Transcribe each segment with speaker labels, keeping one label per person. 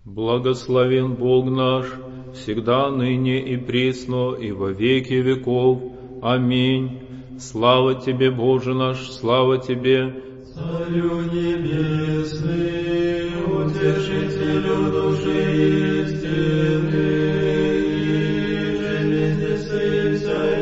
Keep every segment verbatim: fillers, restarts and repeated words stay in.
Speaker 1: Благословен Бог наш, всегда, ныне и присно, и во веки веков. Аминь. Слава Тебе, Боже наш, слава Тебе,
Speaker 2: Царю небесный, утешителю души истины, и везде вся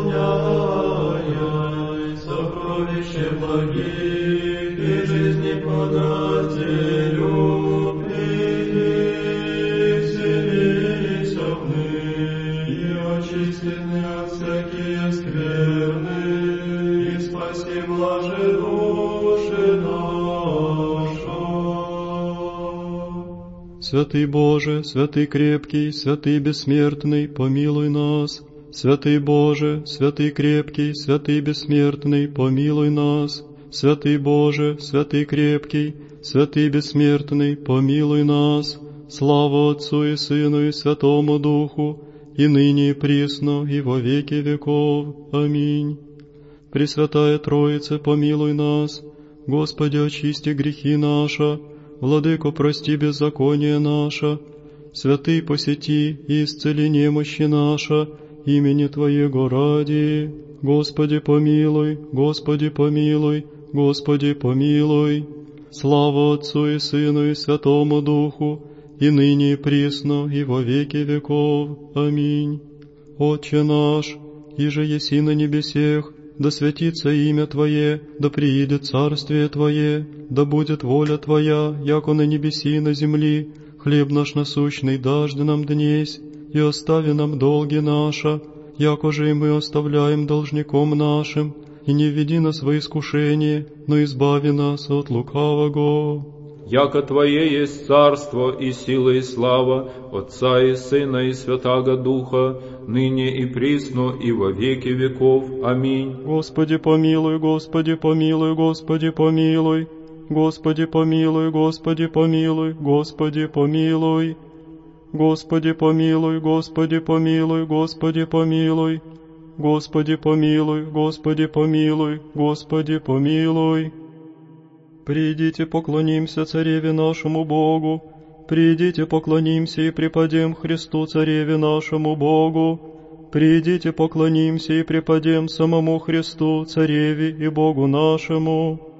Speaker 2: исполняя, сокровище благих и жизни подателю, приди вселися в мы, и очистены от всякие скверны, и спаси блаже души наша.
Speaker 3: Святый Боже, святый крепкий, святый бессмертный, помилуй нас. Святый Боже, святый крепкий, святый бессмертный, помилуй нас. Святый Боже, святый крепкий, святый бессмертный, помилуй нас. Слава Отцу и Сыну и Святому Духу, и ныне и присно, и во веки веков. Аминь. Пресвятая Троица, помилуй нас. Господи, очисти грехи наши. Владыко, прости беззаконие наше. Святый, посети и исцели немощи наши, имени Твоего ради. Господи, помилуй, Господи, помилуй, Господи, помилуй. Слава Отцу и Сыну и Святому Духу, и ныне и присно, и во веки веков. Аминь. Отче наш, иже еси на небесех, да святится имя Твое, да приидет царствие Твое, да будет воля Твоя, яко на небеси и на земли. Хлеб наш насущный дажды нам днесь, и остави нам долги наши, яко же и мы оставляем должником нашим, и не введи нас во искушение, но избави нас от лукавого.
Speaker 1: Яко Твое есть царство и сила и слава Отца и Сына и Святаго Духа, ныне и присно, и во веки веков. Аминь.
Speaker 3: Господи помилуй, Господи помилуй, Господи помилуй, Господи помилуй, Господи помилуй, Господи помилуй, Господи помилуй, Господи помилуй, Господи помилуй, Господи помилуй, Господи помилуй, Господи помилуй. Придите, поклонимся Цареве нашему Богу, придите, поклонимся и преподем Христу Цареве нашему Богу, придите, поклонимся и преподем самому Христу Цареве и Богу нашему.